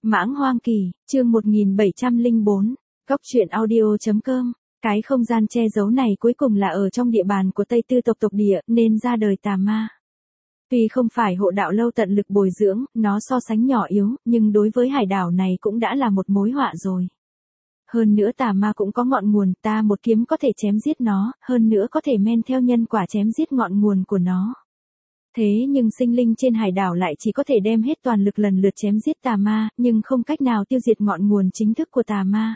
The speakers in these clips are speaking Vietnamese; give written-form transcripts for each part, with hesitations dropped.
Mãng Hoang Kỳ, chương 1704, Góc truyện audio.com. Cái không gian che giấu này cuối cùng là ở trong địa bàn của Tây Tư tộc địa, nên ra đời tà ma. Tuy không phải hộ đạo lâu tận lực bồi dưỡng, nó so sánh nhỏ yếu, nhưng đối với hải đảo này cũng đã là một mối họa rồi. Hơn nữa tà ma cũng có ngọn nguồn, ta một kiếm có thể chém giết nó, hơn nữa có thể men theo nhân quả chém giết ngọn nguồn của nó. Thế nhưng sinh linh trên hải đảo lại chỉ có thể đem hết toàn lực lần lượt chém giết tà ma, nhưng không cách nào tiêu diệt ngọn nguồn chính thức của tà ma.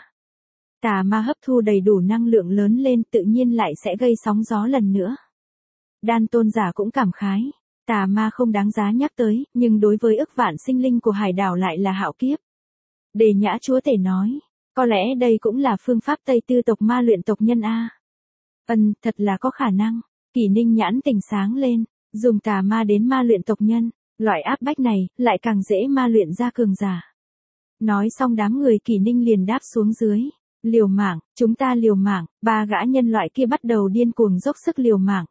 Tà ma hấp thu đầy đủ năng lượng lớn lên tự nhiên lại sẽ gây sóng gió lần nữa. Đan tôn giả cũng cảm khái, tà ma không đáng giá nhắc tới, nhưng đối với ức vạn sinh linh của hải đảo lại là hạo kiếp. Đề Nhã chúa tể nói, có lẽ đây cũng là phương pháp Tây Tư tộc ma luyện tộc nhân a. Thật là có khả năng. Kỷ Ninh nhãn tỉnh sáng lên. Dùng tà ma đến ma luyện tộc nhân, loại áp bách này, lại càng dễ ma luyện ra cường giả. Nói xong đám người Kỷ Ninh liền đáp xuống dưới. Liều mạng, chúng ta liều mạng, ba gã nhân loại kia bắt đầu điên cuồng dốc sức liều mạng.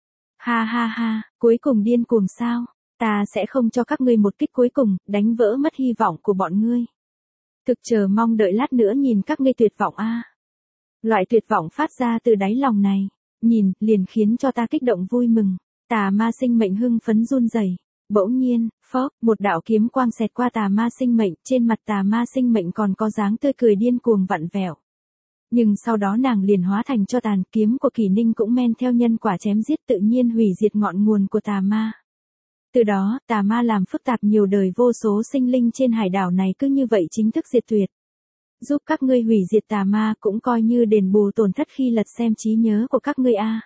Ha ha ha, cuối cùng điên cuồng sao? Ta sẽ không cho các ngươi một kích cuối cùng, đánh vỡ mất hy vọng của bọn ngươi. Thực chờ mong đợi lát nữa nhìn các ngươi tuyệt vọng a. Loại tuyệt vọng phát ra từ đáy lòng này, nhìn, liền khiến cho ta kích động vui mừng. Tà ma sinh mệnh hưng phấn run rẩy. Bỗng nhiên, phốc, một đạo kiếm quang xẹt qua tà ma sinh mệnh, trên mặt tà ma sinh mệnh còn có dáng tươi cười điên cuồng vặn vẹo. Nhưng sau đó nàng liền hóa thành cho tàn, kiếm của Kỷ Ninh cũng men theo nhân quả chém giết tự nhiên hủy diệt ngọn nguồn của tà ma. Từ đó, tà ma làm phức tạp nhiều đời vô số sinh linh trên hải đảo này cứ như vậy chính thức diệt tuyệt. Giúp các ngươi hủy diệt tà ma cũng coi như đền bù tổn thất khi lật xem trí nhớ của các ngươi a.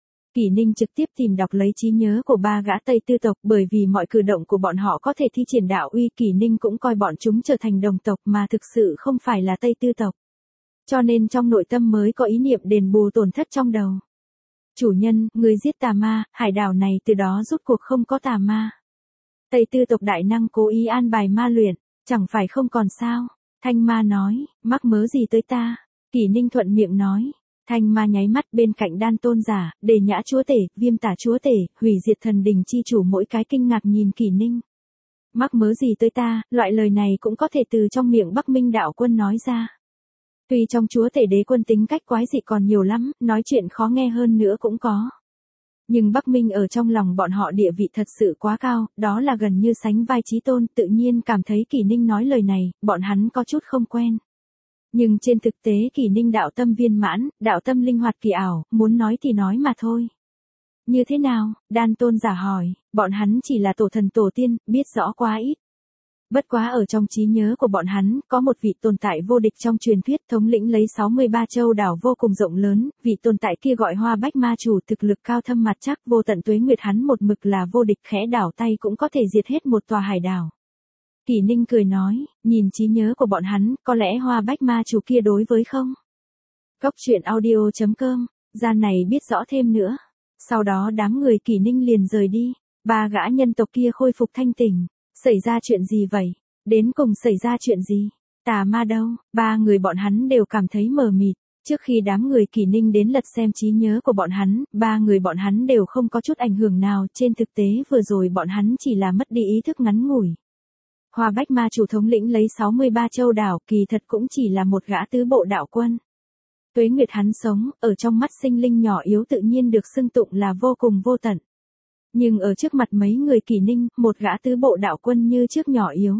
Kỷ Ninh trực tiếp tìm đọc lấy trí nhớ của ba gã Tây Tư tộc, bởi vì mọi cử động của bọn họ có thể thi triển đạo uy, Kỷ Ninh cũng coi bọn chúng trở thành đồng tộc mà thực sự không phải là Tây Tư tộc. Cho nên trong nội tâm mới có ý niệm đền bù tổn thất trong đầu. Chủ nhân, người giết tà ma, hải đảo này từ đó rút cuộc không có tà ma. Tây Tư tộc đại năng cố ý an bài ma luyện, chẳng phải không còn sao? Thanh ma nói, mắc mớ gì tới ta? Kỷ Ninh thuận miệng nói. Thanh ma nháy mắt bên cạnh Đan tôn giả, Đề Nhã chúa tể, Viêm tả chúa tể, Hủy diệt thần đình chi chủ mỗi cái kinh ngạc nhìn Kỷ Ninh. Mắc mớ gì tới ta, loại lời này cũng có thể từ trong miệng Bắc Minh đạo quân nói ra. Tuy trong chúa tể đế quân tính cách quái dị còn nhiều lắm, nói chuyện khó nghe hơn nữa cũng có. Nhưng Bắc Minh ở trong lòng bọn họ địa vị thật sự quá cao, đó là gần như sánh vai chí tôn, tự nhiên cảm thấy Kỷ Ninh nói lời này, bọn hắn có chút không quen. Nhưng trên thực tế Kỷ Ninh đạo tâm viên mãn, đạo tâm linh hoạt kỳ ảo, muốn nói thì nói mà thôi. Như thế nào? Đan tôn giả hỏi, bọn hắn chỉ là tổ thần tổ tiên, biết rõ quá ít. Bất quá ở trong trí nhớ của bọn hắn, có một vị tồn tại vô địch trong truyền thuyết, thống lĩnh lấy 63 châu đảo vô cùng rộng lớn, vị tồn tại kia gọi Hoa Bách Ma chủ, thực lực cao thâm mặt chắc, vô tận tuế nguyệt, hắn một mực là vô địch, khẽ đảo tay cũng có thể diệt hết một tòa hải đảo. Kỷ Ninh cười nói, nhìn trí nhớ của bọn hắn, có lẽ Hoa Bách Ma chủ kia đối với không? Góc truyện audio.com, gian này biết rõ thêm nữa. Sau đó đám người Kỷ Ninh liền rời đi, ba gã nhân tộc kia khôi phục thanh tỉnh. Xảy ra chuyện gì vậy? Đến cùng xảy ra chuyện gì? Tà ma đâu? Ba người bọn hắn đều cảm thấy mờ mịt. Trước khi đám người Kỷ Ninh đến lật xem trí nhớ của bọn hắn, ba người bọn hắn đều không có chút ảnh hưởng nào, trên thực tế vừa rồi bọn hắn chỉ là mất đi ý thức ngắn ngủi. Hoa Bách Ma chủ thống lĩnh lấy 63 châu đảo, kỳ thật cũng chỉ là một gã tứ bộ đạo quân. Tuế nguyệt hắn sống, ở trong mắt sinh linh nhỏ yếu tự nhiên được xưng tụng là vô cùng vô tận. Nhưng ở trước mặt mấy người Kỷ Ninh, một gã tứ bộ đạo quân như trước nhỏ yếu.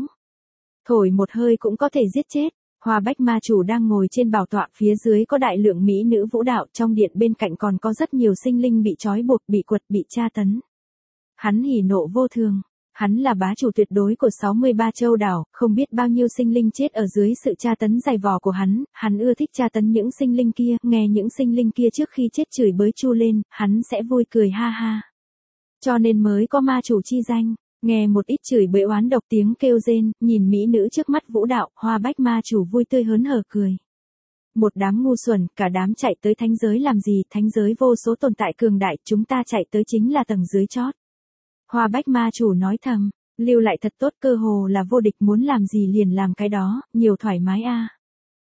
Thổi một hơi cũng có thể giết chết. Hoa Bách Ma chủ đang ngồi trên bảo tọa, phía dưới có đại lượng mỹ nữ vũ đạo, trong điện bên cạnh còn có rất nhiều sinh linh bị trói buộc, bị quật, bị tra tấn. Hắn hỉ nộ vô thường. Hắn là bá chủ tuyệt đối của 63 châu đảo, không biết bao nhiêu sinh linh chết ở dưới sự tra tấn dày vò của hắn ưa thích tra tấn những sinh linh kia, nghe những sinh linh kia trước khi chết chửi bới chu lên, hắn sẽ vui cười ha ha. Cho nên mới có ma chủ chi danh, nghe một ít chửi bới oán độc tiếng kêu rên, nhìn mỹ nữ trước mắt vũ đạo, Hoa Bách Ma chủ vui tươi hớn hở cười. Một đám ngu xuẩn, cả đám chạy tới thánh giới làm gì, thánh giới vô số tồn tại cường đại, chúng ta chạy tới chính là tầng dưới chót. Hoa Bách Ma chủ nói thầm, lưu lại thật tốt, cơ hồ là vô địch, muốn làm gì liền làm cái đó, nhiều thoải mái a.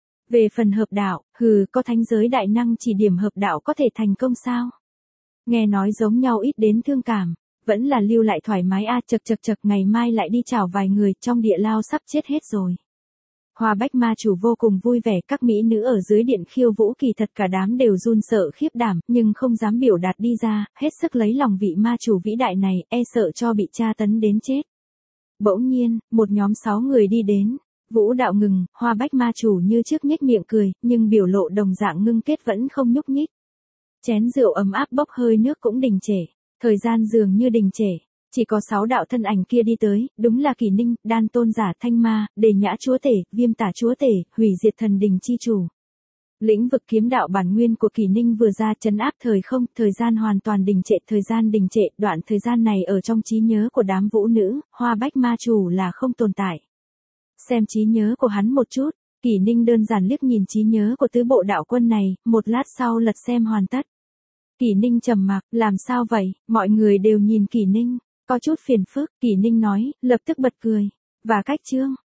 Về phần hợp đạo, có thánh giới đại năng chỉ điểm hợp đạo có thể thành công sao? Nghe nói giống nhau ít đến thương cảm, vẫn là lưu lại thoải mái a, chật ngày mai lại đi chào vài người, trong địa lao sắp chết hết rồi. Hoa Bách ma chủ vô cùng vui vẻ, các mỹ nữ ở dưới điện khiêu vũ kỳ thật cả đám đều run sợ khiếp đảm, nhưng không dám biểu đạt đi ra, hết sức lấy lòng vị ma chủ vĩ đại này, e sợ cho bị tra tấn đến chết. Bỗng nhiên, một nhóm 6 người đi đến, vũ đạo ngừng, Hoa Bách ma chủ như trước nhếch miệng cười, nhưng biểu lộ đồng dạng ngưng kết vẫn không nhúc nhích. Chén rượu ấm áp bốc hơi nước cũng đình trệ, thời gian dường như đình trệ. Chỉ có 6 đạo thân ảnh kia đi tới, đúng là Kỷ Ninh, Đan Tôn Giả Thanh Ma, Đề Nhã Chúa Tể, Viêm Tả Chúa Tể, Hủy Diệt Thần Đình Chi Chủ. Lĩnh vực kiếm đạo bản nguyên của Kỷ Ninh vừa ra trấn áp thời không, thời gian hoàn toàn đình trệ, thời gian đình trệ, đoạn thời gian này ở trong trí nhớ của đám vũ nữ, Hoa Bách ma chủ là không tồn tại. Xem trí nhớ của hắn một chút, Kỷ Ninh đơn giản liếc nhìn trí nhớ của tứ bộ đạo quân này, một lát sau lật xem hoàn tất. Kỷ Ninh trầm mặc, làm sao vậy, mọi người đều nhìn Kỷ Ninh. Có chút phiền phức, Kỷ Ninh nói, lập tức bật cười. Và cách chương,